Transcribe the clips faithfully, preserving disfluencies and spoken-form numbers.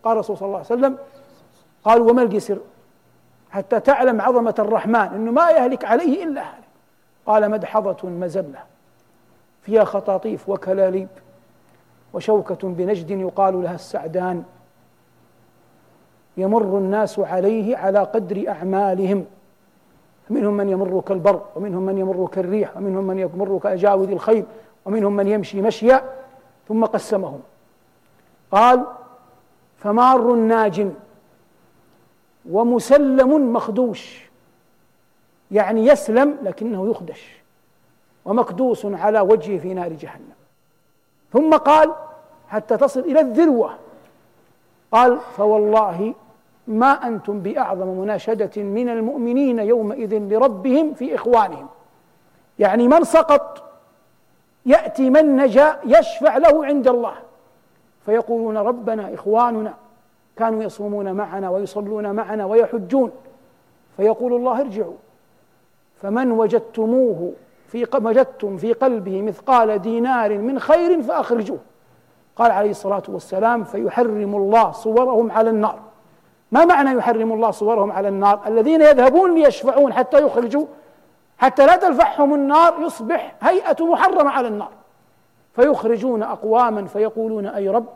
قال رسول صلى الله عليه وسلم: قالوا وما الجسر؟ حتى تعلم عظمة الرحمن إنه ما يهلك عليه إلا هالك. قال: مدحضة مزلة فيها خطاطيف وكلاليب وشوكة بنجد يقال لها السعدان، يمر الناس عليه على قدر أعمالهم، منهم من يمر كالبر، ومنهم من يمر كالريح، ومنهم من يمر كأجاود الخيل، ومنهم من يمشي مشيا، ثم قسمهم. قال: فمار ناج ومسلم مخدوش، يعني يسلم لكنه يخدش، ومكدوس على وجهه في نار جهنم. ثم قال حتى تصل إلى الذروة، قال: فوالله ما أنتم بأعظم مناشدة من المؤمنين يومئذ لربهم في إخوانهم، يعني من سقط يأتي من نجا يشفع له عند الله، فيقولون: ربنا إخواننا كانوا يصومون معنا ويصلون معنا ويحجون، فيقول الله: ارجعوا فمن وجدتموه في وجدتم في قلبه مثقال دينار من خير فأخرجوه. قال عليه الصلاة والسلام: فيحرم الله صورهم على النار. ما معنى يحرم الله صورهم على النار؟ الذين يذهبون ليشفعون حتى يخرجوا، حتى لا تلفحهم النار، يصبح هيئة محرمة على النار، فيخرجون أقواما فيقولون: أي رب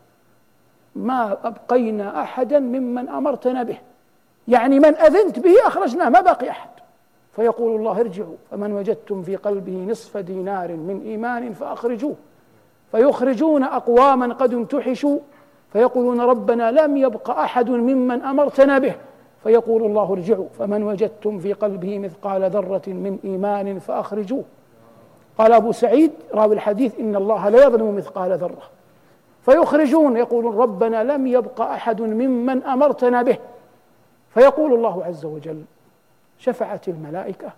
ما أبقينا أحدا ممن أمرتنا به، يعني من أذنت به أخرجناه، ما باقي أحد. فيقول الله: ارجعوا فمن وجدتم في قلبه نصف دينار من إيمان فأخرجوه. فيخرجون أقواما قد امتحشوا فيقولون: ربنا لم يبق أحد ممن أمرتنا به، فيقول الله: ارجعوا فمن وجدتم في قلبه مثقال ذرة من إيمان فأخرجوه. قال أبو سعيد راوي الحديث: إن الله لا يظلم مثقال ذرة. فيخرجون يقولون: ربنا لم يبق أحد ممن أمرتنا به، فيقول الله عز وجل: شفعت الملائكة،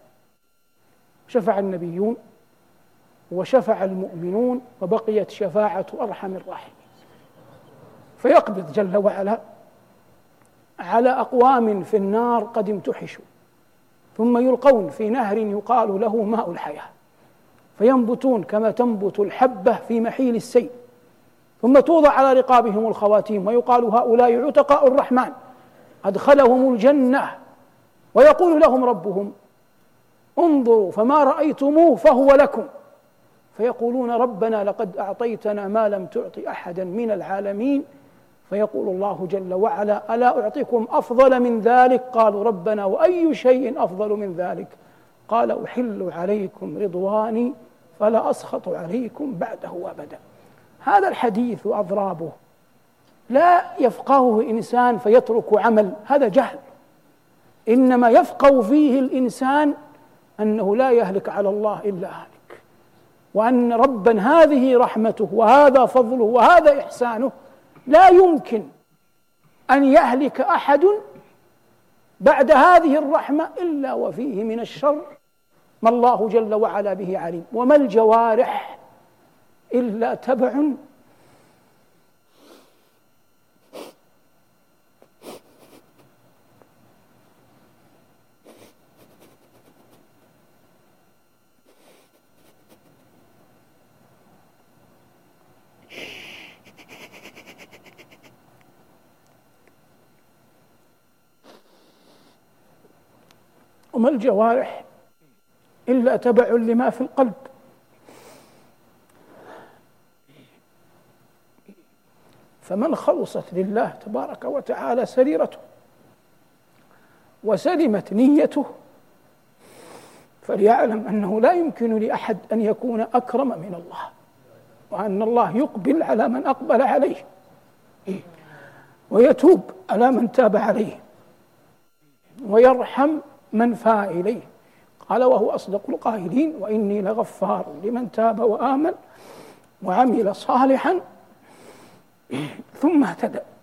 شفع النبيون، وشفع المؤمنون، وبقيت شفاعة أرحم الراحمين. فيقبض جل وعلا على أقوام في النار قد امتحشوا، ثم يلقون في نهر يقال له ماء الحياة، فينبتون كما تنبت الحبة في محيل السيل، ثم توضع على رقابهم الخواتيم، ويقال: هؤلاء عتقاء الرحمن أدخلهم الجنة، ويقول لهم ربهم: انظروا فما رأيتموه فهو لكم، فيقولون: ربنا لقد أعطيتنا ما لم تعط أحدا من العالمين، فيقول الله جل وعلا: ألا أعطيكم أفضل من ذلك؟ قالوا: ربنا وأي شيء أفضل من ذلك؟ قال: أحل عليكم رضواني فلا أسخط عليكم بعده أبدا. هذا الحديث وأضرابه لا يفقهه إنسان فيترك عمل، هذا جهل، إنما يفقه فيه الإنسان أنه لا يهلك على الله إلا هالك، وأن ربا هذه رحمته وهذا فضله وهذا إحسانه، لا يمكن أن يهلك أحد بعد هذه الرحمة إلا وفيه من الشر ما الله جل وعلا به عليم. وما الجوارح إلا تبع وما الجوارح إلا تبع لما في القلب. فمن خلصت لله تبارك وتعالى سريرته وسلمت نيته فليعلم أنه لا يمكن لأحد أن يكون أكرم من الله، وأن الله يقبل على من أقبل عليه ويتوب على من تاب عليه ويرحم من فاء إليه. قال وهو أصدق القائلين: وإني لغفار لمن تاب وآمن وعمل صالحا ثم اهتدى.